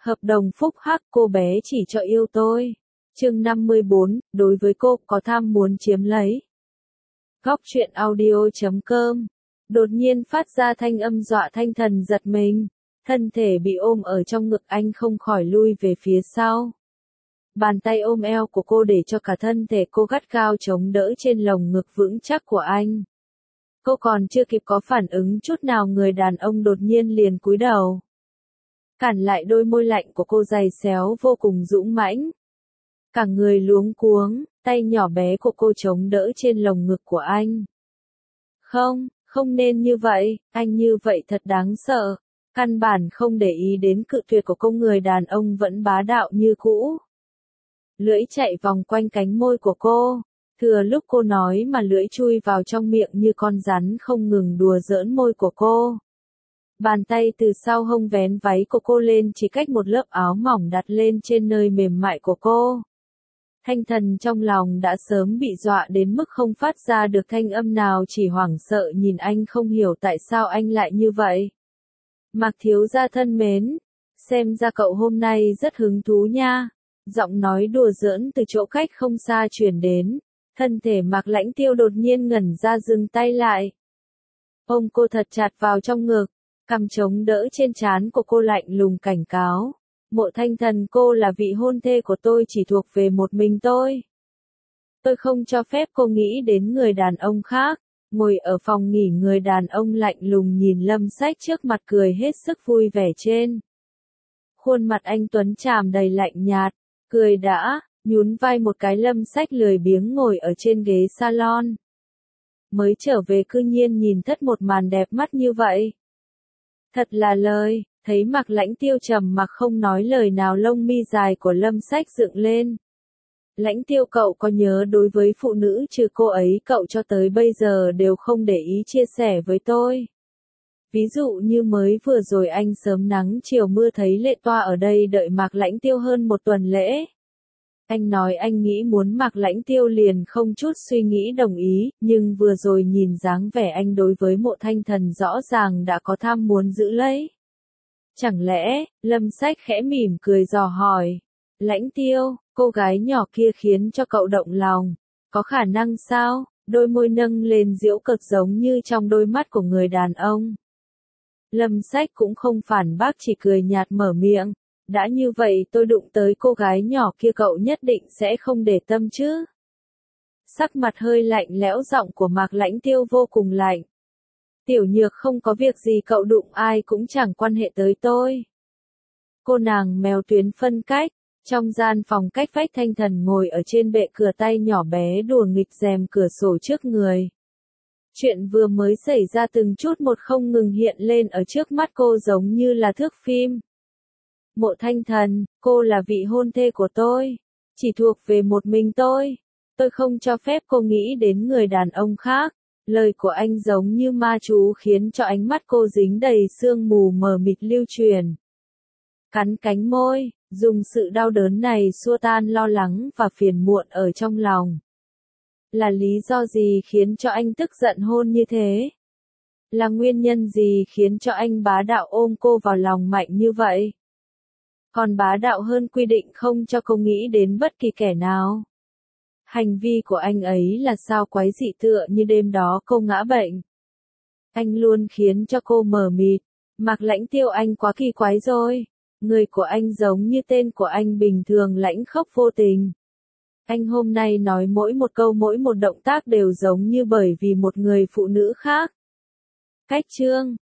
Hợp đồng phúc hắc, cô bé chỉ cho yêu tôi. Chương 54, đối với cô có tham muốn chiếm lấy. Góc truyện audio.com. Đột nhiên phát ra thanh âm dọa Thanh Thần giật mình, thân thể bị ôm ở trong ngực anh không khỏi lui về phía sau. Bàn tay ôm eo của cô để cho cả thân thể cô gắt gao chống đỡ trên lồng ngực vững chắc của anh. Cô còn chưa kịp có phản ứng chút nào, người đàn ông đột nhiên liền cúi đầu, cản lại đôi môi lạnh của cô dày xéo vô cùng dũng mãnh. Cả người luống cuống, tay nhỏ bé của cô chống đỡ trên lồng ngực của anh. Không nên như vậy, anh như vậy thật đáng sợ. Căn bản không để ý đến cự tuyệt của cô, người đàn ông vẫn bá đạo như cũ. Lưỡi chạy vòng quanh cánh môi của cô, thừa lúc cô nói mà lưỡi chui vào trong miệng như con rắn không ngừng đùa giỡn môi của cô. Bàn tay từ sau hông vén váy của cô lên chỉ cách một lớp áo mỏng đặt lên trên nơi mềm mại của cô. Thanh Thần trong lòng đã sớm bị dọa đến mức không phát ra được thanh âm nào, chỉ hoảng sợ nhìn anh không hiểu tại sao anh lại như vậy. Mạc thiếu gia thân mến, xem ra cậu hôm nay rất hứng thú nha. Giọng nói đùa giỡn từ chỗ cách không xa truyền đến, thân thể Mạc Lãnh Tiêu đột nhiên ngẩn ra, dừng tay lại. Ôm cô thật chặt vào trong ngực, cằm chống đỡ trên trán của cô lạnh lùng cảnh cáo. Mộ Thanh Thần, cô là vị hôn thê của tôi, chỉ thuộc về một mình tôi. Tôi không cho phép cô nghĩ đến người đàn ông khác. Ngồi ở phòng nghỉ, người đàn ông lạnh lùng nhìn Lâm Sách trước mặt, cười hết sức vui vẻ trên khuôn mặt anh tuấn tràm đầy lạnh nhạt. Cười đã, nhún vai một cái, Lâm Sách lười biếng ngồi ở trên ghế salon. Mới trở về cư nhiên nhìn thất một màn đẹp mắt như vậy. Thật là lời. Thấy Mạc Lãnh Tiêu trầm mặc không nói lời nào, lông mi dài của Lâm Sách dựng lên. Lãnh Tiêu, cậu có nhớ đối với phụ nữ trừ cô ấy cậu cho tới bây giờ đều không để ý chia sẻ với tôi. Ví dụ như mới vừa rồi anh sớm nắng chiều mưa thấy Lệ Toa ở đây đợi Mạc Lãnh Tiêu hơn một tuần lễ. Anh nói anh nghĩ muốn Mạc Lãnh Tiêu liền không chút suy nghĩ đồng ý, nhưng vừa rồi nhìn dáng vẻ anh đối với Mộ Thanh Thần rõ ràng đã có tham muốn giữ lấy. Chẳng lẽ, Lâm Sách khẽ mỉm cười dò hỏi. Lãnh Tiêu, cô gái nhỏ kia khiến cho cậu động lòng, có khả năng sao? Đôi môi nâng lên giễu cợt giống như trong đôi mắt của người đàn ông. Lâm Sách cũng không phản bác, chỉ cười nhạt mở miệng. Đã như vậy tôi đụng tới cô gái nhỏ kia cậu nhất định sẽ không để tâm chứ? Sắc mặt hơi lạnh lẽo, giọng của Mạc Lãnh Tiêu vô cùng lạnh. Tiểu Nhược, không có việc gì, cậu đụng ai cũng chẳng quan hệ tới tôi. Cô nàng mèo tuyến phân cách, trong gian phòng cách vách, Thanh Thần ngồi ở trên bệ cửa, tay nhỏ bé đùa nghịch rèm cửa sổ trước người. Chuyện vừa mới xảy ra từng chút một không ngừng hiện lên ở trước mắt cô giống như là thước phim. Mộ Thanh Thần, cô là vị hôn thê của tôi, chỉ thuộc về một mình tôi không cho phép cô nghĩ đến người đàn ông khác. Lời của anh giống như ma chú khiến cho ánh mắt cô dính đầy sương mù mờ mịt lưu truyền. Cắn cánh môi, dùng sự đau đớn này xua tan lo lắng và phiền muộn ở trong lòng. Là lý do gì khiến cho anh tức giận hôn như thế? Là nguyên nhân gì khiến cho anh bá đạo ôm cô vào lòng mạnh như vậy? Còn bá đạo hơn quy định không cho cô nghĩ đến bất kỳ kẻ nào. Hành vi của anh ấy là sao quái dị, tựa như đêm đó cô ngã bệnh. Anh luôn khiến cho cô mờ mịt. Mạc Lãnh Tiêu, anh quá kỳ quái rồi. Người của anh giống như tên của anh bình thường, lãnh khốc vô tình. Anh hôm nay nói mỗi một câu, mỗi một động tác đều giống như bởi vì một người phụ nữ khác. Cách chương